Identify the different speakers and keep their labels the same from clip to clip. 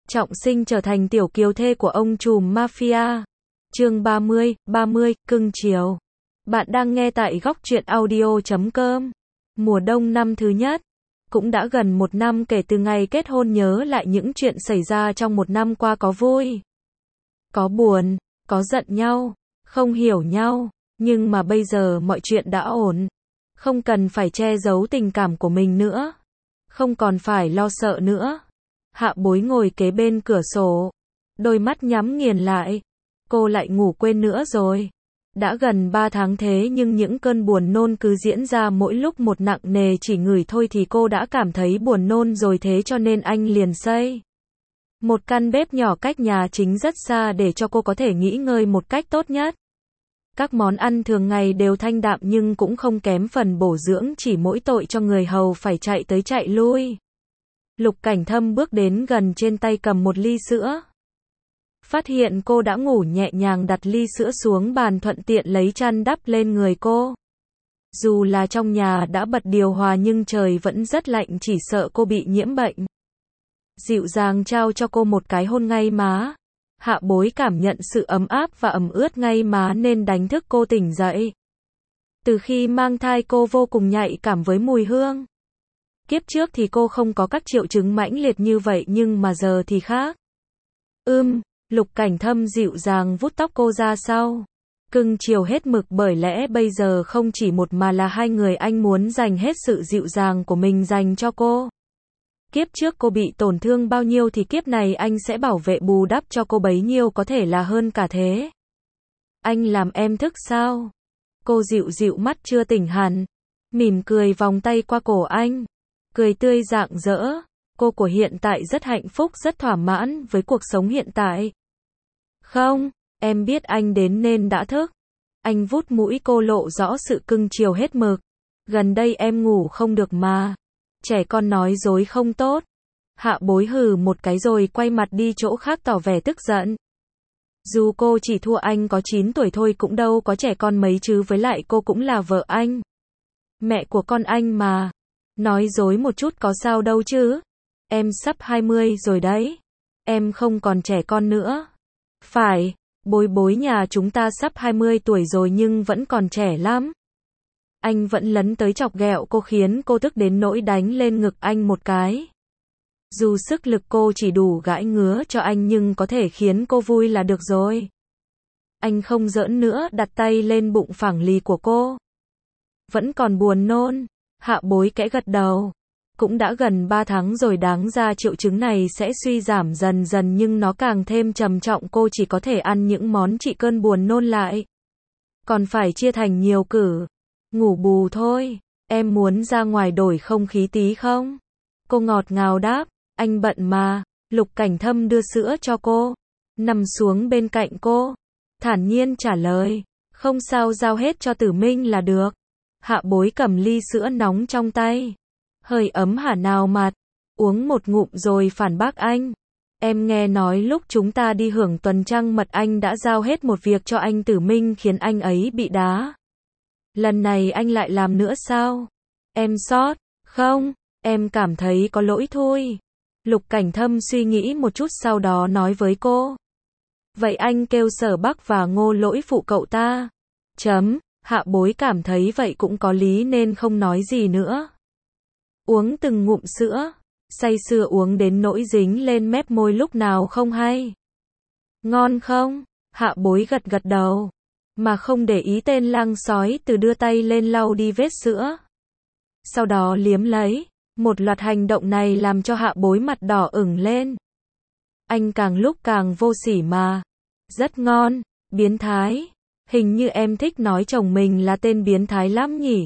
Speaker 1: Trọng sinh trở thành tiểu kiều thê của ông trùm mafia. Chương 30, cưng chiều. Bạn đang nghe tại góc truyện audio.com. Mùa đông năm thứ nhất. Cũng đã gần một năm kể từ ngày kết hôn, nhớ lại những chuyện xảy ra trong một năm qua, có vui, có buồn, có giận nhau, không hiểu nhau. Nhưng mà bây giờ mọi chuyện đã ổn. Không cần phải che giấu tình cảm của mình nữa. Không còn phải lo sợ nữa. Hạ Bối ngồi kế bên cửa sổ. Đôi mắt nhắm nghiền lại. Cô lại ngủ quên nữa rồi. Đã gần 3 tháng thế nhưng những cơn buồn nôn cứ diễn ra mỗi lúc một nặng nề, chỉ ngửi thôi thì cô đã cảm thấy buồn nôn rồi, thế cho nên anh liền xây một căn bếp nhỏ cách nhà chính rất xa để cho cô có thể nghỉ ngơi một cách tốt nhất. Các món ăn thường ngày đều thanh đạm nhưng cũng không kém phần bổ dưỡng, chỉ mỗi tội cho người hầu phải chạy tới chạy lui. Lục Cảnh Thâm bước đến gần, trên tay cầm một ly sữa. Phát hiện cô đã ngủ, nhẹ nhàng đặt ly sữa xuống bàn, thuận tiện lấy chăn đắp lên người cô. Dù là trong nhà đã bật điều hòa nhưng trời vẫn rất lạnh, chỉ sợ cô bị nhiễm bệnh. Dịu dàng trao cho cô một cái hôn ngay má. Hạ Bối cảm nhận sự ấm áp và ẩm ướt ngay má nên đánh thức cô tỉnh dậy. Từ khi mang thai cô vô cùng nhạy cảm với mùi hương. Kiếp trước thì cô không có các triệu chứng mãnh liệt như vậy nhưng mà giờ thì khác. Lục Cảnh Thâm dịu dàng vuốt tóc cô ra sau. Cưng chiều hết mực, bởi lẽ bây giờ không chỉ một mà là hai người, anh muốn dành hết sự dịu dàng của mình dành cho cô. Kiếp trước cô bị tổn thương bao nhiêu thì kiếp này anh sẽ bảo vệ bù đắp cho cô bấy nhiêu, có thể là hơn cả thế. Anh làm em thức sao? Cô dịu dịu mắt chưa tỉnh hẳn. Mỉm cười vòng tay qua cổ anh. Cười tươi rạng rỡ. Cô của hiện tại rất hạnh phúc, rất thỏa mãn với cuộc sống hiện tại. Không, em biết anh đến nên đã thức. Anh vuốt mũi cô, lộ rõ sự cưng chiều hết mực. Gần đây em ngủ không được mà. Trẻ con nói dối không tốt. Hạ Bối hừ một cái rồi quay mặt đi chỗ khác tỏ vẻ tức giận. Dù cô chỉ thua anh có 9 tuổi thôi cũng đâu có trẻ con mấy chứ, với lại cô cũng là vợ anh. Mẹ của con anh mà. Nói dối một chút có sao đâu chứ. Em sắp 20 rồi đấy. Em không còn trẻ con nữa. Phải, Bối nhà chúng ta sắp 20 tuổi rồi nhưng vẫn còn trẻ lắm. Anh vẫn lấn tới chọc ghẹo cô, khiến cô tức đến nỗi đánh lên ngực anh một cái. Dù sức lực cô chỉ đủ gãi ngứa cho anh nhưng có thể khiến cô vui là được rồi. Anh không giỡn nữa, đặt tay lên bụng phẳng lì của cô. Vẫn còn buồn nôn. Hạ Bối kẽ gật đầu. Cũng đã gần 3 tháng rồi, đáng ra triệu chứng này sẽ suy giảm dần dần nhưng nó càng thêm trầm trọng, cô chỉ có thể ăn những món trị cơn buồn nôn lại. Còn phải chia thành nhiều cử. Ngủ bù thôi. Em muốn ra ngoài đổi không khí tí không? Cô ngọt ngào đáp. Anh bận mà. Lục Cảnh Thâm đưa sữa cho cô. Nằm xuống bên cạnh cô. Thản nhiên trả lời. Không sao, giao hết cho Tử Minh là được. Hạ Bối cầm ly sữa nóng trong tay. Hơi ấm hả nào mặt. Uống một ngụm rồi phản bác anh. Em nghe nói lúc chúng ta đi hưởng tuần trăng mật anh đã giao hết một việc cho anh Tử Minh khiến anh ấy bị đá. Lần này anh lại làm nữa sao? Em sót. Không, em cảm thấy có lỗi thôi. Lục Cảnh Thâm suy nghĩ một chút sau đó nói với cô. Vậy anh kêu Sở Bắc và Ngô lỗi phụ cậu ta. Hạ Bối cảm thấy vậy cũng có lý nên không nói gì nữa. Uống từng ngụm sữa, say sưa uống đến nỗi dính lên mép môi lúc nào không hay. Ngon không? Hạ Bối gật gật đầu, mà không để ý tên lang sói từ đưa tay lên lau đi vết sữa. Sau đó liếm lấy. Một loạt hành động này làm cho Hạ Bối mặt đỏ ửng lên. Anh càng lúc càng vô sỉ mà. Rất ngon, biến thái. Hình như em thích nói chồng mình là tên biến thái lắm nhỉ?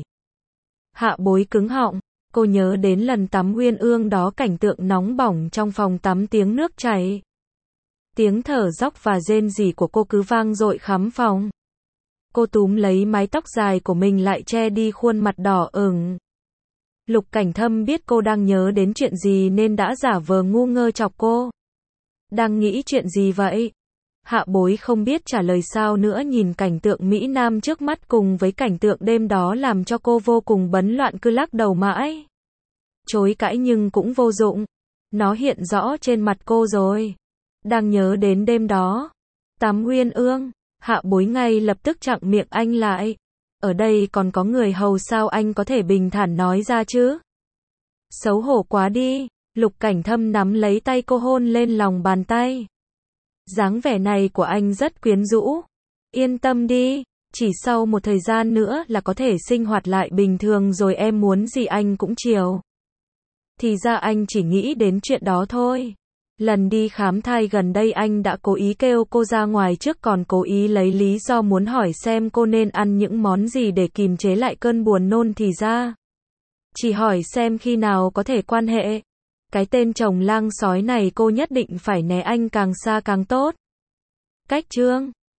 Speaker 1: Hạ Bối cứng họng. Cô nhớ đến lần tắm uyên ương đó, cảnh tượng nóng bỏng trong phòng tắm, tiếng nước chảy. Tiếng thở dốc và rên rỉ của cô cứ vang dội khắp phòng. Cô túm lấy mái tóc dài của mình lại che đi khuôn mặt đỏ ửng. Lục Cảnh Thâm biết cô đang nhớ đến chuyện gì nên đã giả vờ ngu ngơ chọc cô. Đang nghĩ chuyện gì vậy? Hạ Bối không biết trả lời sao nữa, nhìn cảnh tượng Mỹ Nam trước mắt cùng với cảnh tượng đêm đó làm cho cô vô cùng bấn loạn, cứ lắc đầu mãi. Chối cãi nhưng cũng vô dụng. Nó hiện rõ trên mặt cô rồi. Đang nhớ đến đêm đó. Tắm uyên ương. Hạ Bối ngay lập tức chặn miệng anh lại. Ở đây còn có người hầu sao anh có thể bình thản nói ra chứ? Xấu hổ quá đi. Lục Cảnh Thâm nắm lấy tay cô hôn lên lòng bàn tay. Dáng vẻ này của anh rất quyến rũ. Yên tâm đi, chỉ sau một thời gian nữa là có thể sinh hoạt lại bình thường rồi, em muốn gì anh cũng chiều. Thì ra anh chỉ nghĩ đến chuyện đó thôi. Lần đi khám thai gần đây anh đã cố ý kêu cô ra ngoài trước, còn cố ý lấy lý do muốn hỏi xem cô nên ăn những món gì để kìm chế lại cơn buồn nôn, thì ra chỉ hỏi xem khi nào có thể quan hệ. Cái tên chồng lang sói này cô nhất định phải né anh càng xa càng tốt. Cách chương